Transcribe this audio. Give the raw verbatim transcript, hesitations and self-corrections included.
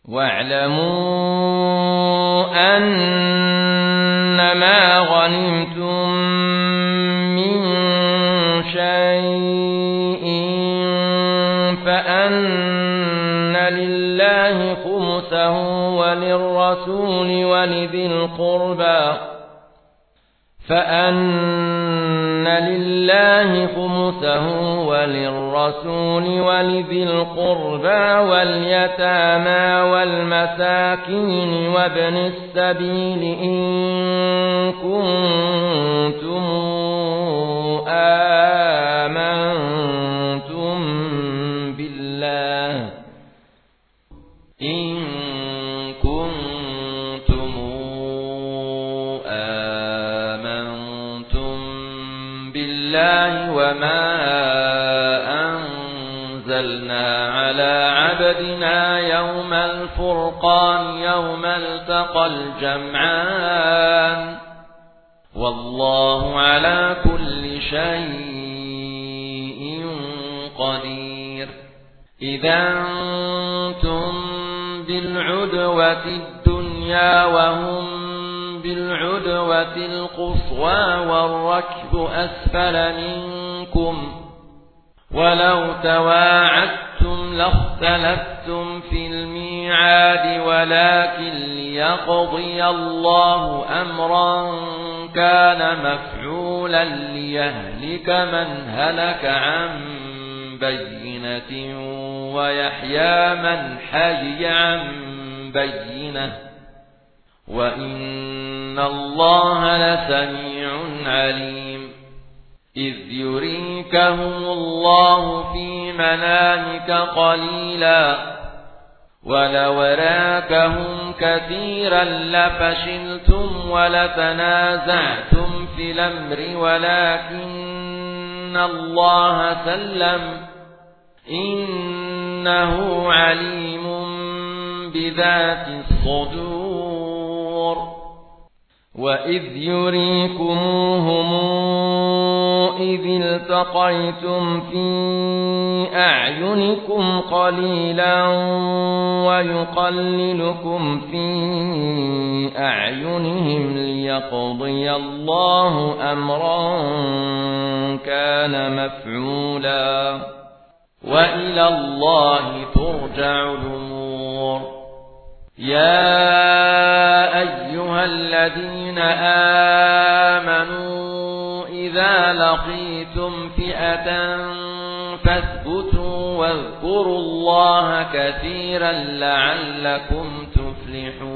واعلموا أنما غنمتم من شيء فأن لله خمسه وللرسول ولذي القربى فأن لله خمسه وللرسول ولذي القربى واليتامى والمساكين وابن السبيل إن كنتم آمنتم بالله إن كنتم آمنتم بالله وما أنزلنا على عبدنا يوم الفرقان يوم التقى الجمعان والله على كل شيء قدير إذا أنتم بالعدوة الدنيا وهم بالعدوة القصوى والركب أسفل منكم ولو تواعدتم لاختلفتم في الميعاد ولكن ليقضي الله أمرا كان مفعولا ليهلك من هلك عن بينة ويحيى من حي عن بينة وإن الله لسميع عليم إذ يريكهم الله في منامك قليلا ولو راكهم كثيرا لفشلتم ولتنازعتم في الأمر ولكن الله سلم إنه عليم بذات الصدور وإذ يريكموهم إذ التقيتم في أعينكم قليلا ويقللكم في أعينهم ليقضي الله أمرا كان مفعولا وإلى الله ترجع الأمور يا أيها الذين آمنوا إذا لقيتم فئة فاثبتوا واذكروا الله كثيرا لعلكم تفلحون